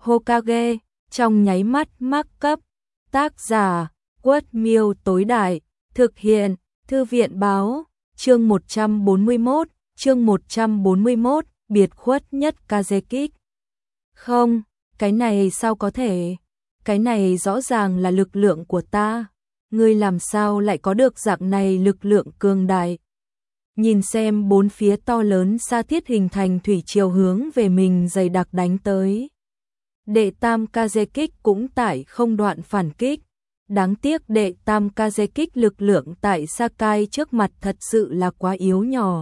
Hokage, trong nháy mắt mắc cấp. Tác giả, Quất Miêu tối đại, thực hiện, Thư viện báo, chương 141, biệt khuất nhất Kazekage. Không, cái này sao có thể? Cái này rõ ràng là lực lượng của ta. Ngươi làm sao lại có được dạng này lực lượng cường đại? Nhìn xem bốn phía to lớn sa thiết hình thành thủy triều hướng về mình dày đặc đánh tới. Đệ tam Kazekage cũng tại không đoạn phản kích. Đáng tiếc đệ tam Kazekage lực lượng tại Sakai trước mặt thật sự là quá yếu nhỏ.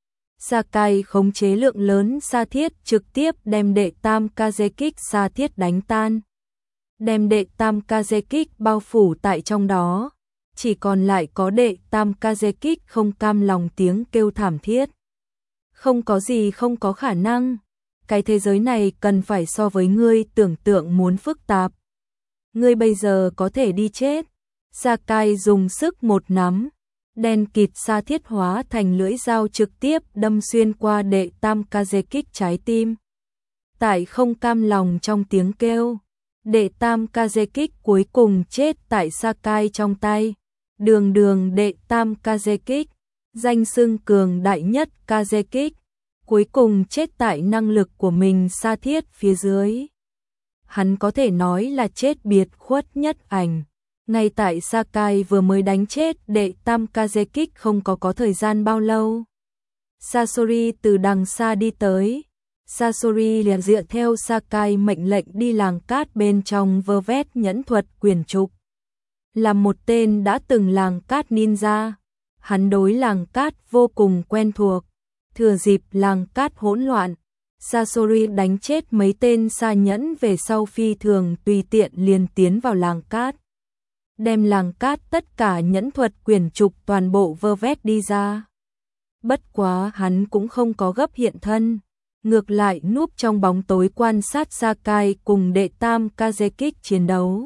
Sakai khống chế lượng lớn sa thiết trực tiếp đem đệ tam Kazekage sa thiết đánh tan. Đem đệ tam Kazekage bao phủ tại trong đó. Chỉ còn lại có đệ tam Kazekage không cam lòng tiếng kêu thảm thiết. Không có gì không có khả năng. Cái thế giới này cần phải so với ngươi tưởng tượng muốn phức tạp. Ngươi bây giờ có thể đi chết. Sakai dùng sức một nắm. Đen kịt sa thiết hóa thành lưỡi dao trực tiếp đâm xuyên qua đệ tam Kazekage trái tim. Tại không cam lòng trong tiếng kêu. Đệ tam Kazekage cuối cùng chết tại Sakai trong tay. Đường đệ tam Kazekage, danh xưng cường đại nhất Kazekage, cuối cùng chết tại năng lực của mình sa thiết phía dưới. Hắn có thể nói là chết biệt khuất nhất ảnh. Ngay tại Sakai vừa mới đánh chết đệ tam Kazekage không có thời gian bao lâu. Sasori từ đằng xa đi tới. Sasori liền dựa theo Sakai mệnh lệnh đi làng cát bên trong vơ vét nhẫn thuật quyền trục. Là một tên đã từng làng cát ninja, hắn đối làng cát vô cùng quen thuộc. Thừa dịp làng cát hỗn loạn, Sasori đánh chết mấy tên sa nhẫn về sau phi thường tùy tiện liền tiến vào làng cát. Đem làng cát tất cả nhẫn thuật quyền trục toàn bộ vơ vét đi ra. Bất quá hắn cũng không có gấp hiện thân. Ngược lại núp trong bóng tối quan sát Sakai cùng đệ tam Kazekage chiến đấu.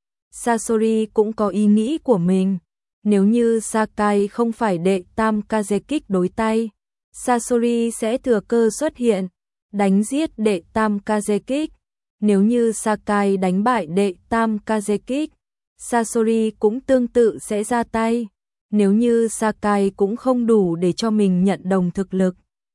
Sasori cũng có ý nghĩ của mình. Nếu như Sakai không phải đệ tam Kazekage đối tay, Sasori sẽ thừa cơ xuất hiện, đánh giết đệ tam Kazekage. Nếu như Sakai đánh bại đệ tam Kazekage, Sasori cũng tương tự sẽ ra tay. Nếu như Sakai cũng không đủ để cho mình nhận đồng thực lực,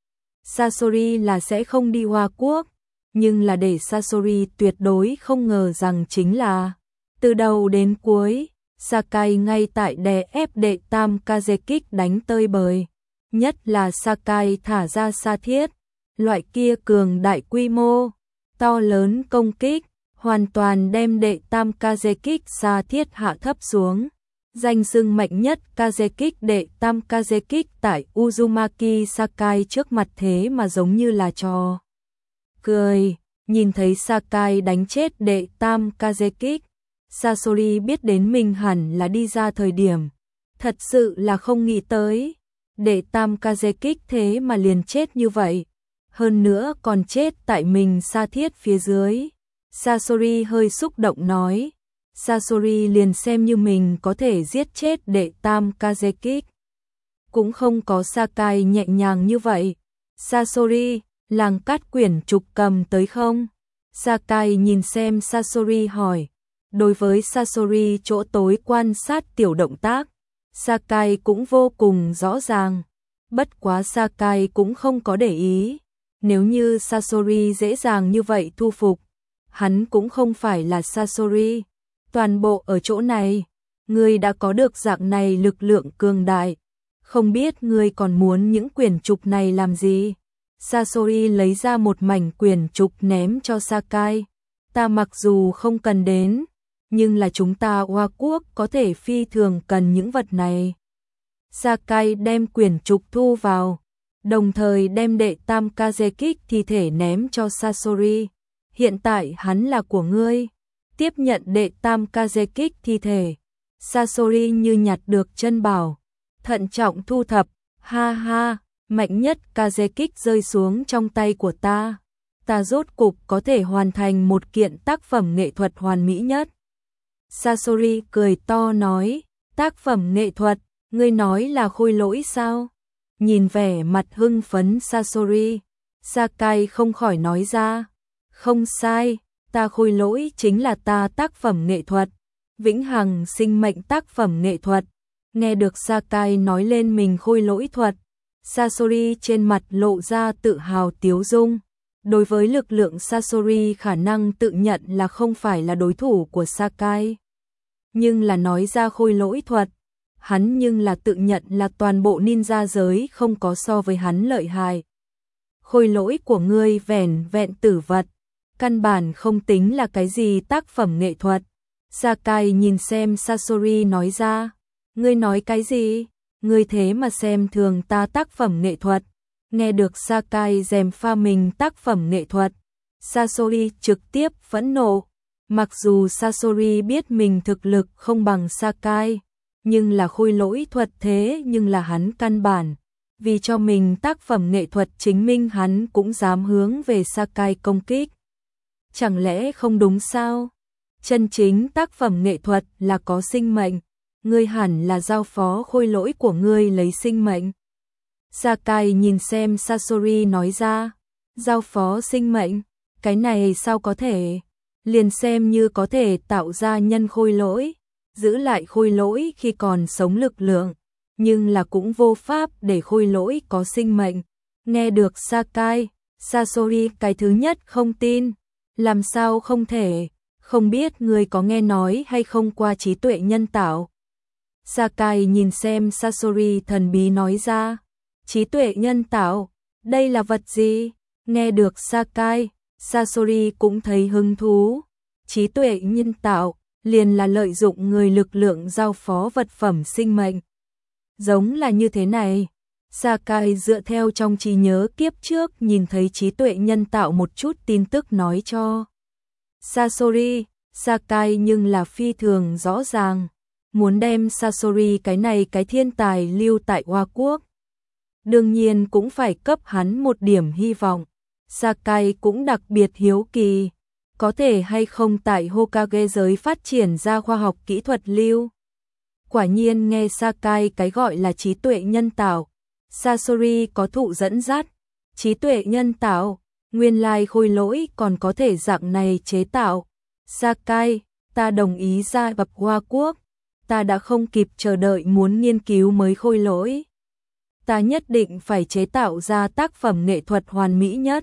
Sasori là sẽ không đi Hoa Quốc. Nhưng là để Sasori tuyệt đối không ngờ rằng chính là từ đầu đến cuối, Sakai ngay tại đè ép đệ tam Kazekage đánh tơi bời. Nhất là Sakai thả ra sa thiết, loại kia cường đại quy mô, to lớn công kích, hoàn toàn đem đệ tam Kazekage sa thiết hạ thấp xuống. Danh xưng mạnh nhất Kazekage đệ tam Kazekage tại Uzumaki Sakai trước mặt thế mà giống như là trò cười. Nhìn thấy Sakai đánh chết đệ tam Kazekage, Sasori biết đến mình hẳn là đi ra thời điểm. Thật sự là không nghĩ tới. Đệ tam Kazekage thế mà liền chết như vậy. Hơn nữa còn chết tại mình sa thiết phía dưới. Sasori hơi xúc động nói. Sasori liền xem như mình có thể giết chết đệ tam Kazekage. Cũng không có Sakai nhẹ nhàng như vậy. Sasori, làng cát quyển trục cầm tới không? Sakai nhìn xem Sasori hỏi. Đối với Sasori chỗ tối quan sát tiểu động tác, Sakai cũng vô cùng rõ ràng. Bất quá Sakai cũng không có để ý. Nếu như Sasori dễ dàng như vậy thu phục, hắn cũng không phải là Sasori. Toàn bộ ở chỗ này, ngươi đã có được dạng này lực lượng cường đại. Không biết ngươi còn muốn những quyển trục này làm gì? Sasori lấy ra một mảnh quyển trục ném cho Sakai. Ta mặc dù không cần đến, nhưng là chúng ta Hoa Quốc có thể phi thường cần những vật này. Sakai đem quyển trục thu vào, đồng thời đem đệ tam Kazekage thi thể ném cho Sasori. Hiện tại hắn là của ngươi. Tiếp nhận đệ tam Kazekage thi thể. Sasori như nhặt được chân bảo. Thận trọng thu thập. Ha ha, mạnh nhất Kazekage rơi xuống trong tay của ta. Ta rốt cục có thể hoàn thành một kiện tác phẩm nghệ thuật hoàn mỹ nhất. Sasori cười to nói. Tác phẩm nghệ thuật, ngươi nói là khôi lỗi sao? Nhìn vẻ mặt hưng phấn Sasori, Sakai không khỏi nói ra. Không sai, ta khôi lỗi chính là ta tác phẩm nghệ thuật, vĩnh hằng sinh mệnh tác phẩm nghệ thuật. Nghe được Sakai nói lên mình khôi lỗi thuật, Sasori trên mặt lộ ra tự hào tiếu dung. Đối với lực lượng Sasori khả năng tự nhận là không phải là đối thủ của Sakai. Nhưng là nói ra khôi lỗi thuật, hắn nhưng là tự nhận là toàn bộ ninja giới không có so với hắn lợi hại. Khôi lỗi của ngươi vẻn vẹn tử vật, căn bản không tính là cái gì tác phẩm nghệ thuật. Sakai nhìn xem Sasori nói ra, ngươi nói cái gì? Ngươi thế mà xem thường ta tác phẩm nghệ thuật. Nghe được Sakai gièm pha mình tác phẩm nghệ thuật, Sasori trực tiếp phẫn nộ. Mặc dù Sasori biết mình thực lực không bằng Sakai, nhưng là khôi lỗi thuật thế nhưng là hắn căn bản. Vì cho mình tác phẩm nghệ thuật chính minh hắn cũng dám hướng về Sakai công kích. Chẳng lẽ không đúng sao? Chân chính tác phẩm nghệ thuật là có sinh mệnh, ngươi hẳn là giao phó khôi lỗi của ngươi lấy sinh mệnh. Sakai nhìn xem Sasori nói ra, giao phó sinh mệnh, cái này sao có thể? Liền xem như có thể tạo ra nhân khôi lỗi, giữ lại khôi lỗi khi còn sống lực lượng, nhưng là cũng vô pháp để khôi lỗi có sinh mệnh. Nghe được Sakai, Sasori cái thứ nhất không tin, làm sao không thể, không biết người có nghe nói hay không qua trí tuệ nhân tạo. Sakai nhìn xem Sasori thần bí nói ra, trí tuệ nhân tạo, đây là vật gì? Nghe được Sakai, Sasori cũng thấy hứng thú. Trí tuệ nhân tạo liền là lợi dụng người lực lượng giao phó vật phẩm sinh mệnh. Giống là như thế này. Sakai dựa theo trong trí nhớ kiếp trước nhìn thấy trí tuệ nhân tạo một chút tin tức nói cho Sasori. Sakai nhưng là phi thường rõ ràng, muốn đem Sasori cái này cái thiên tài lưu tại Hoa Quốc. Đương nhiên cũng phải cấp hắn một điểm hy vọng. Sakai cũng đặc biệt hiếu kỳ, có thể hay không tại Hokage giới phát triển ra khoa học kỹ thuật lưu. Quả nhiên nghe Sakai cái gọi là trí tuệ nhân tạo, Sasori có thụ dẫn dắt. Trí tuệ nhân tạo, nguyên lai khôi lỗi còn có thể dạng này chế tạo. Sakai, ta đồng ý gia nhập Hoa Quốc, ta đã không kịp chờ đợi muốn nghiên cứu mới khôi lỗi. Ta nhất định phải chế tạo ra tác phẩm nghệ thuật hoàn mỹ nhất.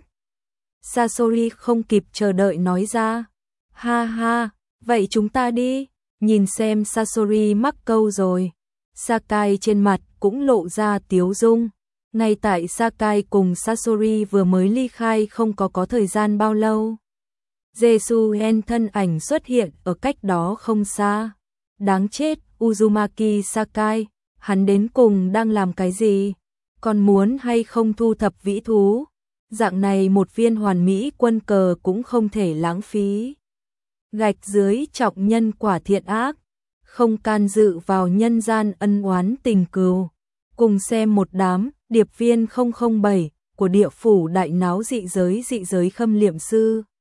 Sasori không kịp chờ đợi nói ra. Ha ha, vậy chúng ta đi, nhìn xem Sasori mắc câu rồi. Sakai trên mặt cũng lộ ra tiếu dung. Ngay tại Sakai cùng Sasori vừa mới ly khai không có thời gian bao lâu, Jesuen thân ảnh xuất hiện ở cách đó không xa. Đáng chết, Uzumaki Sakai, hắn đến cùng đang làm cái gì? Còn muốn hay không thu thập vĩ thú? Dạng này một viên hoàn mỹ quân cờ cũng không thể lãng phí. Gạch dưới trọng nhân quả thiện ác, không can dự vào nhân gian ân oán tình cừu. Cùng xem một đám điệp viên 007 của địa phủ đại náo dị giới khâm liệm sư.